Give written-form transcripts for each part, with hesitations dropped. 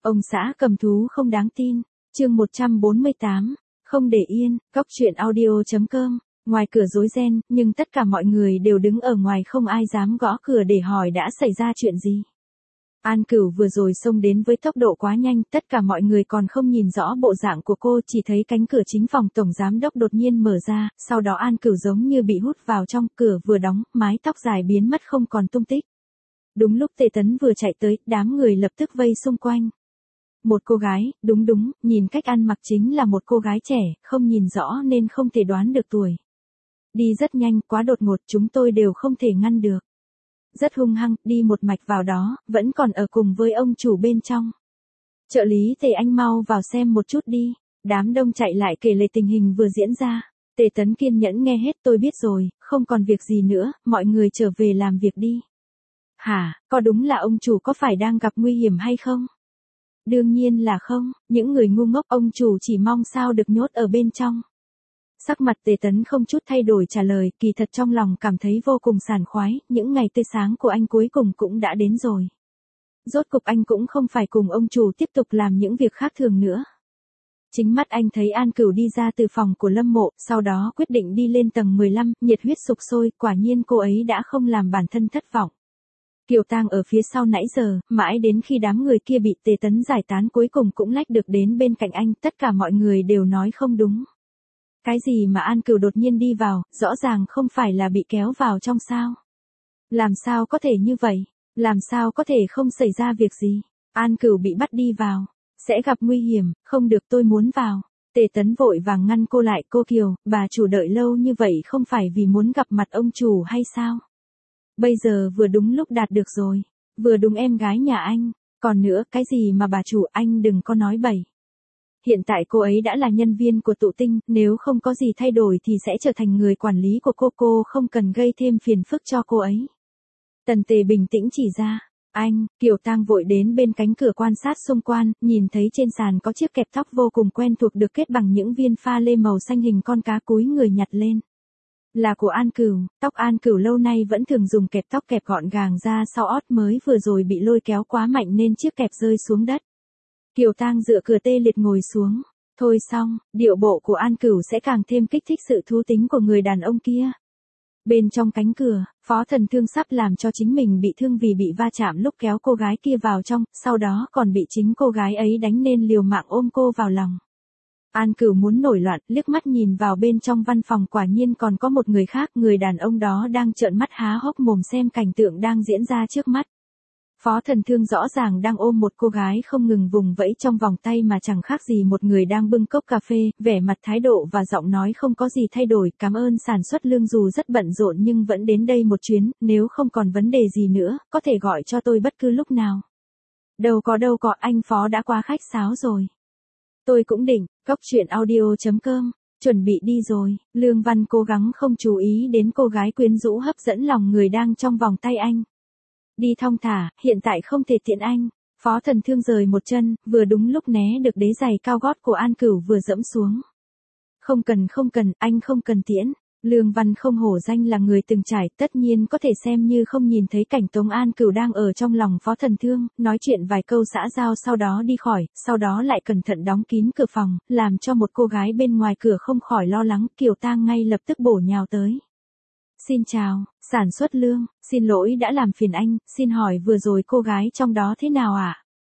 Ông xã cầm thú không đáng tin. Chương 148. Không để yên. Cóc truyện audio.com. Ngoài cửa rối ren, nhưng tất cả mọi người đều đứng ở ngoài, không ai dám gõ cửa để hỏi đã xảy ra chuyện gì. An Cửu vừa rồi xông đến với tốc độ quá nhanh, tất cả mọi người còn không nhìn rõ bộ dạng của cô, chỉ thấy cánh cửa chính phòng tổng giám đốc đột nhiên mở ra, sau đó An Cửu giống như bị hút vào trong, cửa vừa đóng, mái tóc dài biến mất không còn tung tích. Đúng lúc Tề Tấn vừa chạy tới, đám người lập tức vây xung quanh. Một cô gái, đúng, nhìn cách ăn mặc chính là một cô gái trẻ, không nhìn rõ nên không thể đoán được tuổi. Đi rất nhanh, quá đột ngột, chúng tôi đều không thể ngăn được. Rất hung hăng, đi một mạch vào đó, vẫn còn ở cùng với ông chủ bên trong. Trợ lý Tề, anh mau vào xem một chút đi. Đám đông chạy lại kể lại tình hình vừa diễn ra. Tề Tấn kiên nhẫn nghe hết, tôi biết rồi, không còn việc gì nữa, mọi người trở về làm việc đi. Hả, có đúng là ông chủ có phải đang gặp nguy hiểm hay không? Đương nhiên là không, những người ngu ngốc, ông chủ chỉ mong sao được nhốt ở bên trong. Sắc mặt Tề Tấn không chút thay đổi trả lời, kỳ thật trong lòng cảm thấy vô cùng sảng khoái, những ngày tươi sáng của anh cuối cùng cũng đã đến rồi. Rốt cục anh cũng không phải cùng ông chủ tiếp tục làm những việc khác thường nữa. Chính mắt anh thấy An Cửu đi ra từ phòng của Lâm Mộ, sau đó quyết định đi lên tầng 15, nhiệt huyết sục sôi, quả nhiên cô ấy đã không làm bản thân thất vọng. Kiều Tang ở phía sau nãy giờ, mãi đến khi đám người kia bị Tề Tấn giải tán cuối cùng cũng lách được đến bên cạnh anh, tất cả mọi người đều nói không đúng. Cái gì mà An Cửu đột nhiên đi vào, rõ ràng không phải là bị kéo vào trong sao? Làm sao có thể như vậy? Làm sao có thể không xảy ra việc gì? An Cửu bị bắt đi vào, sẽ gặp nguy hiểm, không được, tôi muốn vào. Tề Tấn vội vàng ngăn cô lại, cô Kiều, bà chủ đợi lâu như vậy không phải vì muốn gặp mặt ông chủ hay sao? Bây giờ vừa đúng lúc đạt được rồi, vừa đúng em gái nhà anh, còn nữa, cái gì mà bà chủ, anh đừng có nói bậy. Hiện tại cô ấy đã là nhân viên của Tụ Tinh, nếu không có gì thay đổi thì sẽ trở thành người quản lý của cô không cần gây thêm phiền phức cho cô ấy. Tần Tề bình tĩnh chỉ ra, anh, Kiều Tang vội đến bên cánh cửa quan sát xung quanh, nhìn thấy trên sàn có chiếc kẹp tóc vô cùng quen thuộc được kết bằng những viên pha lê màu xanh hình con cá, cúi người nhặt lên. Là của An Cửu, tóc An Cửu lâu nay vẫn thường dùng kẹp tóc kẹp gọn gàng ra sau ót, mới vừa rồi bị lôi kéo quá mạnh nên chiếc kẹp rơi xuống đất. Kiều Tang dựa cửa tê liệt ngồi xuống. Thôi xong, điệu bộ của An Cửu sẽ càng thêm kích thích sự thú tính của người đàn ông kia. Bên trong cánh cửa, Phó Thần Thương sắp làm cho chính mình bị thương vì bị va chạm lúc kéo cô gái kia vào trong, sau đó còn bị chính cô gái ấy đánh nên liều mạng ôm cô vào lòng. An Cửu muốn nổi loạn, liếc mắt nhìn vào bên trong văn phòng, quả nhiên còn có một người khác, người đàn ông đó đang trợn mắt há hốc mồm xem cảnh tượng đang diễn ra trước mắt. Phó Thần Thương rõ ràng đang ôm một cô gái không ngừng vùng vẫy trong vòng tay mà chẳng khác gì một người đang bưng cốc cà phê, vẻ mặt thái độ và giọng nói không có gì thay đổi, cảm ơn sản xuất lương dù rất bận rộn nhưng vẫn đến đây một chuyến, nếu không còn vấn đề gì nữa, có thể gọi cho tôi bất cứ lúc nào. Đâu có, anh Phó đã quá khách sáo rồi. Tôi cũng định, cóc truyện audio.com, chuẩn bị đi rồi, Lương Văn cố gắng không chú ý đến cô gái quyến rũ hấp dẫn lòng người đang trong vòng tay anh. Đi thong thả, hiện tại không thể tiện anh. Phó Thần Thương rời một chân, vừa đúng lúc né được đế giày cao gót của An Cửu vừa dẫm xuống. Không cần, anh không cần tiễn. Lương Văn không hổ danh là người từng trải, tất nhiên có thể xem như không nhìn thấy cảnh Tống An Cửu đang ở trong lòng Phó Thần Thương, nói chuyện vài câu xã giao sau đó đi khỏi, sau đó lại cẩn thận đóng kín cửa phòng, làm cho một cô gái bên ngoài cửa không khỏi lo lắng. Kiều Tang ngay lập tức bổ nhào tới. Xin chào, sản xuất lương, xin lỗi đã làm phiền anh, xin hỏi vừa rồi cô gái trong đó thế nào ạ?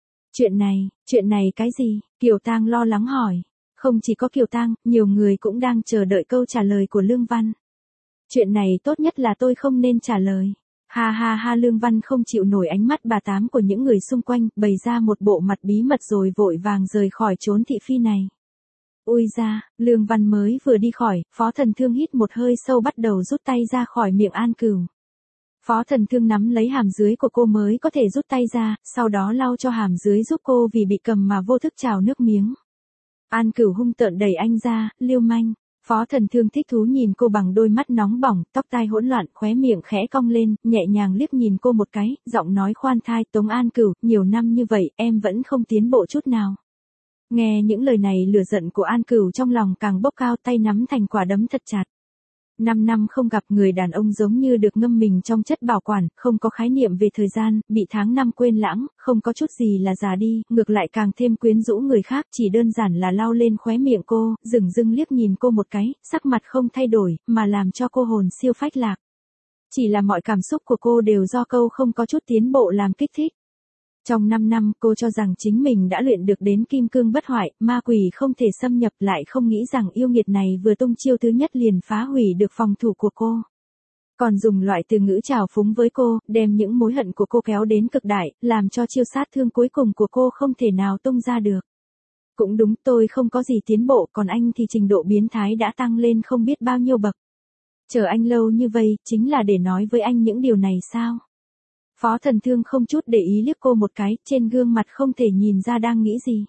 Chuyện này cái gì? Kiều Tang lo lắng hỏi. Không chỉ có Kiều Tang, nhiều người cũng đang chờ đợi câu trả lời của Lương Văn. Chuyện này tốt nhất là tôi không nên trả lời. Ha, Lương Văn không chịu nổi ánh mắt bà tám của những người xung quanh, bày ra một bộ mặt bí mật rồi vội vàng rời khỏi chốn thị phi này. Ôi da, Lương Văn mới vừa đi khỏi, Phó Thần Thương hít một hơi sâu bắt đầu rút tay ra khỏi miệng An Cửu. Phó Thần Thương nắm lấy hàm dưới của cô mới có thể rút tay ra, sau đó lau cho hàm dưới giúp cô vì bị cầm mà vô thức trào nước miếng. An Cửu hung tợn đẩy anh ra, lưu manh. Phó Thần Thương thích thú nhìn cô bằng đôi mắt nóng bỏng, tóc tai hỗn loạn, khóe miệng khẽ cong lên, nhẹ nhàng liếc nhìn cô một cái, giọng nói khoan thai, Tống An Cửu, nhiều năm như vậy, em vẫn không tiến bộ chút nào. Nghe những lời này, lửa giận của An Cửu trong lòng càng bốc cao, tay nắm thành quả đấm thật chặt. 5 năm không gặp, người đàn ông giống như được ngâm mình trong chất bảo quản, không có khái niệm về thời gian, bị tháng năm quên lãng, không có chút gì là già đi, ngược lại càng thêm quyến rũ người khác, chỉ đơn giản là lau lên khóe miệng cô, dửng dưng liếc nhìn cô một cái, sắc mặt không thay đổi, mà làm cho cô hồn siêu phách lạc. Chỉ là mọi cảm xúc của cô đều do câu không có chút tiến bộ làm kích thích. Trong 5 năm, cô cho rằng chính mình đã luyện được đến kim cương bất hoại, ma quỷ không thể xâm nhập, lại không nghĩ rằng yêu nghiệt này vừa tung chiêu thứ nhất liền phá hủy được phòng thủ của cô. Còn dùng loại từ ngữ trào phúng với cô, đem những mối hận của cô kéo đến cực đại, làm cho chiêu sát thương cuối cùng của cô không thể nào tung ra được. Cũng đúng, tôi không có gì tiến bộ, còn anh thì trình độ biến thái đã tăng lên không biết bao nhiêu bậc. Chờ anh lâu như vậy, chính là để nói với anh những điều này sao? Phó Thần Thương không chút để ý liếc cô một cái, trên gương mặt không thể nhìn ra đang nghĩ gì.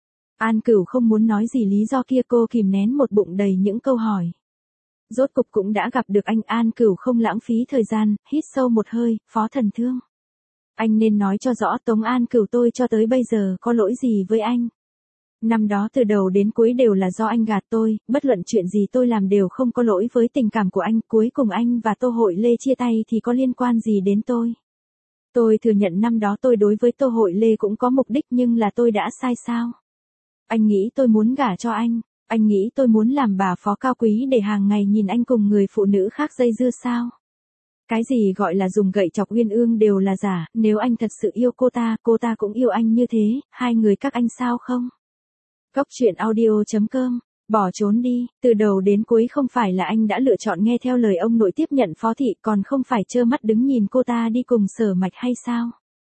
An Cửu không muốn nói gì lý do kia, cô kìm nén một bụng đầy những câu hỏi. Rốt cục cũng đã gặp được anh. An Cửu không lãng phí thời gian, hít sâu một hơi, Phó Thần Thương. Anh nên nói cho rõ Tống An Cửu tôi cho tới bây giờ có lỗi gì với anh. Năm đó từ đầu đến cuối đều là do anh gạt tôi, bất luận chuyện gì tôi làm đều không có lỗi với tình cảm của anh, cuối cùng anh và Tô Hội Lê chia tay thì có liên quan gì đến tôi. Tôi thừa nhận năm đó tôi đối với Tô Hội Lê cũng có mục đích, nhưng là tôi đã sai sao? Anh nghĩ tôi muốn gả cho anh nghĩ tôi muốn làm bà phó cao quý để hàng ngày nhìn anh cùng người phụ nữ khác dây dưa sao? Cái gì gọi là dùng gậy chọc uyên ương đều là giả, nếu anh thật sự yêu cô ta cũng yêu anh như thế, hai người các anh sao không? Góc truyện audio.com, bỏ trốn đi, từ đầu đến cuối không phải là anh đã lựa chọn nghe theo lời ông nội tiếp nhận phó thị, còn không phải trơ mắt đứng nhìn cô ta đi cùng Sở Mạch hay sao?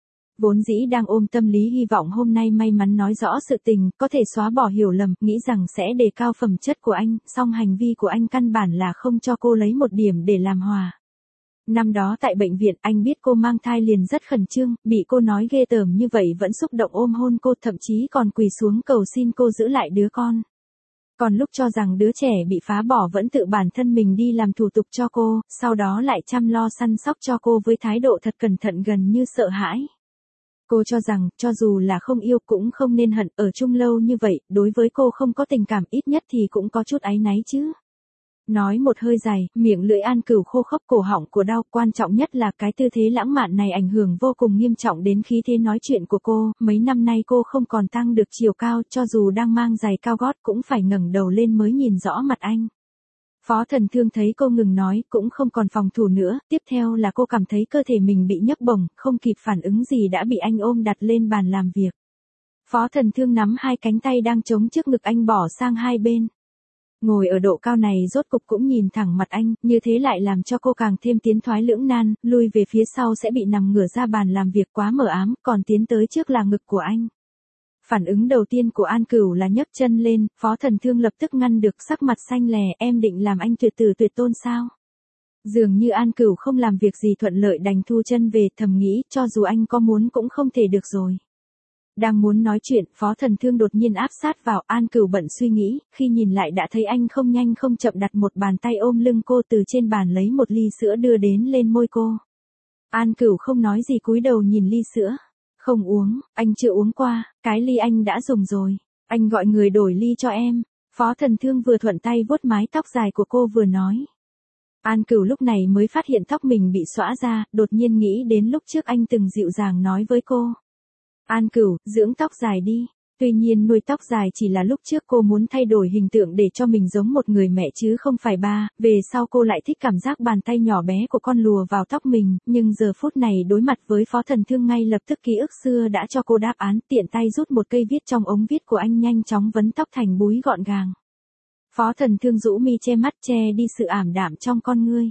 Vốn dĩ đang ôm tâm lý hy vọng hôm nay may mắn nói rõ sự tình, có thể xóa bỏ hiểu lầm, nghĩ rằng sẽ đề cao phẩm chất của anh, song hành vi của anh căn bản là không cho cô lấy một điểm để làm hòa. Năm đó tại bệnh viện, anh biết cô mang thai liền rất khẩn trương, bị cô nói ghê tởm như vậy vẫn xúc động ôm hôn cô, thậm chí còn quỳ xuống cầu xin cô giữ lại đứa con. Còn lúc cho rằng đứa trẻ bị phá bỏ vẫn tự bản thân mình đi làm thủ tục cho cô, sau đó lại chăm lo săn sóc cho cô với thái độ thật cẩn thận gần như sợ hãi. Cô cho rằng, cho dù là không yêu cũng không nên hận, ở chung lâu như vậy, đối với cô không có tình cảm, ít nhất thì cũng có chút áy náy chứ. Nói một hơi dài, miệng lưỡi An Cửu khô khốc, cổ họng của đau, quan trọng nhất là cái tư thế lãng mạn này ảnh hưởng vô cùng nghiêm trọng đến khí thế nói chuyện của cô, mấy năm nay cô không còn tăng được chiều cao, cho dù đang mang giày cao gót cũng phải ngẩng đầu lên mới nhìn rõ mặt anh. Phó Thần Thương thấy cô ngừng nói, cũng không còn phòng thủ nữa, tiếp theo là cô cảm thấy cơ thể mình bị nhấc bổng, không kịp phản ứng gì đã bị anh ôm đặt lên bàn làm việc. Phó Thần Thương nắm hai cánh tay đang chống trước ngực anh bỏ sang hai bên. Ngồi ở độ cao này rốt cục cũng nhìn thẳng mặt anh, như thế lại làm cho cô càng thêm tiến thoái lưỡng nan, lui về phía sau sẽ bị nằm ngửa ra bàn làm việc quá mờ ám, còn tiến tới trước là ngực của anh. Phản ứng đầu tiên của An Cửu là nhấc chân lên, Phó Thần Thương lập tức ngăn được, sắc mặt xanh lè, em định làm anh tuyệt tử tuyệt tôn sao? Dường như An Cửu không làm việc gì thuận lợi, đành thu chân về, thầm nghĩ, cho dù anh có muốn cũng không thể được rồi. Đang muốn nói chuyện, Phó Thần Thương đột nhiên áp sát vào. An Cửu bận suy nghĩ, khi nhìn lại đã thấy anh không nhanh không chậm đặt một bàn tay ôm lưng cô, từ trên bàn lấy một ly sữa đưa đến lên môi cô. An Cửu không nói gì, cúi đầu nhìn ly sữa. Không uống, anh chưa uống qua, cái ly anh đã dùng rồi. Anh gọi người đổi ly cho em. Phó Thần Thương vừa thuận tay vuốt mái tóc dài của cô vừa nói. An Cửu lúc này mới phát hiện tóc mình bị xõa ra, đột nhiên nghĩ đến lúc trước anh từng dịu dàng nói với cô. An Cửu, dưỡng tóc dài đi. Tuy nhiên nuôi tóc dài chỉ là lúc trước cô muốn thay đổi hình tượng để cho mình giống một người mẹ chứ không phải ba, về sau cô lại thích cảm giác bàn tay nhỏ bé của con lùa vào tóc mình, nhưng giờ phút này đối mặt với Phó Thần Thương ngay lập tức ký ức xưa đã cho cô đáp án, tiện tay rút một cây viết trong ống viết của anh nhanh chóng vấn tóc thành búi gọn gàng. Phó Thần Thương rũ mi che mắt, che đi sự ảm đạm trong con ngươi.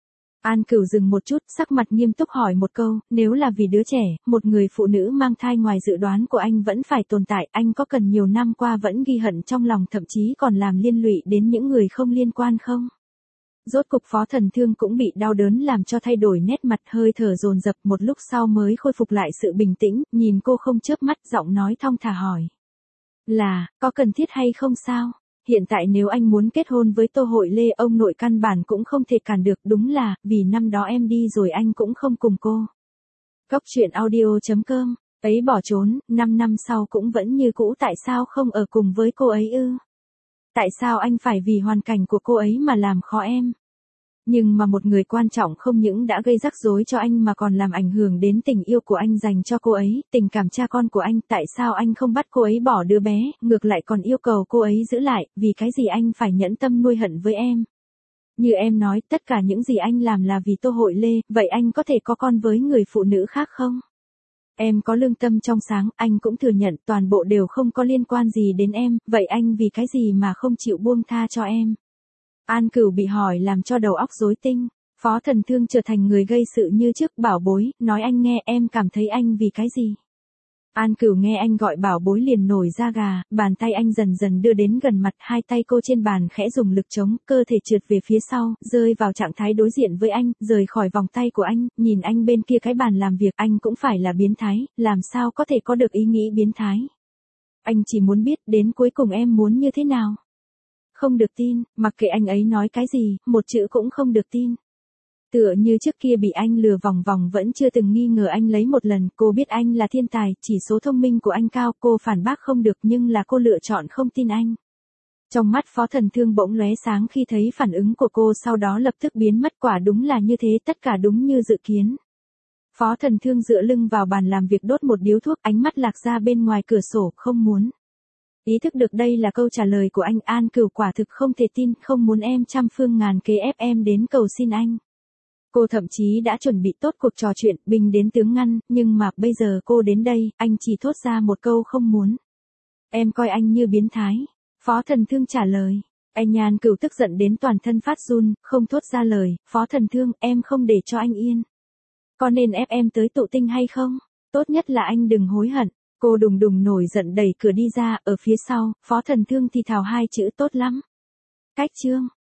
An Cửu dừng một chút, sắc mặt nghiêm túc hỏi một câu, nếu là vì đứa trẻ, một người phụ nữ mang thai ngoài dự đoán của anh vẫn phải tồn tại, anh có cần nhiều năm qua vẫn ghi hận trong lòng, thậm chí còn làm liên lụy đến những người không liên quan không? Rốt cục Phó Thần Thương cũng bị đau đớn làm cho thay đổi nét mặt, hơi thở dồn dập, một lúc sau mới khôi phục lại sự bình tĩnh, nhìn cô không chớp mắt, giọng nói thong thả hỏi. Là, có cần thiết hay không sao? Hiện tại nếu anh muốn kết hôn với Tô Hội Lê, ông nội căn bản cũng không thể cản được, đúng là, vì năm đó em đi rồi anh cũng không cùng cô. Góc truyện audio.com, ấy bỏ trốn, 5 năm sau cũng vẫn như cũ, tại sao không ở cùng với cô ấy ư? Tại sao anh phải vì hoàn cảnh của cô ấy mà làm khó em? Nhưng mà một người quan trọng không những đã gây rắc rối cho anh mà còn làm ảnh hưởng đến tình yêu của anh dành cho cô ấy, tình cảm cha con của anh, tại sao anh không bắt cô ấy bỏ đứa bé, ngược lại còn yêu cầu cô ấy giữ lại, vì cái gì anh phải nhẫn tâm nuôi hận với em? Như em nói, tất cả những gì anh làm là vì Tô Hội Lê, vậy anh có thể có con với người phụ nữ khác không? Em có lương tâm trong sáng, anh cũng thừa nhận toàn bộ đều không có liên quan gì đến em, vậy anh vì cái gì mà không chịu buông tha cho em? An Cửu bị hỏi làm cho đầu óc rối tinh. Phó Thần Thương trở thành người gây sự như trước, bảo bối, nói anh nghe, em cảm thấy anh vì cái gì? An Cửu nghe anh gọi bảo bối liền nổi da gà, bàn tay anh dần dần đưa đến gần mặt, hai tay cô trên bàn khẽ dùng lực chống, cơ thể trượt về phía sau, rơi vào trạng thái đối diện với anh, rời khỏi vòng tay của anh, nhìn anh bên kia cái bàn làm việc, anh cũng phải là biến thái, làm sao có thể có được ý nghĩ biến thái? Anh chỉ muốn biết đến cuối cùng em muốn như thế nào? Không được tin, mặc kệ anh ấy nói cái gì, một chữ cũng không được tin. Tựa như trước kia bị anh lừa vòng vòng vẫn chưa từng nghi ngờ anh lấy một lần, cô biết anh là thiên tài, chỉ số thông minh của anh cao, cô phản bác không được nhưng là cô lựa chọn không tin anh. Trong mắt Phó Thần Thương bỗng lóe sáng khi thấy phản ứng của cô, sau đó lập tức biến mất, quả đúng là như thế, tất cả đúng như dự kiến. Phó Thần Thương dựa lưng vào bàn làm việc đốt một điếu thuốc, ánh mắt lạc ra bên ngoài cửa sổ, không muốn. Ý thức được đây là câu trả lời của anh, An Cửu quả thực không thể tin, không muốn em trăm phương ngàn kế ép em đến cầu xin anh. Cô thậm chí đã chuẩn bị tốt cuộc trò chuyện, binh đến tướng ngăn, nhưng mà bây giờ cô đến đây, anh chỉ thốt ra một câu không muốn. Em coi anh như biến thái. Phó Thần Thương trả lời. Anh An Cửu tức giận đến toàn thân phát run, không thốt ra lời. Phó Thần Thương, em không để cho anh yên. Có nên ép em tới tụ tinh hay không? Tốt nhất là anh đừng hối hận. Cô đùng đùng nổi giận đẩy cửa đi ra, ở phía sau, Phó Thần Thương thì thào hai chữ tốt lắm. Cách chương.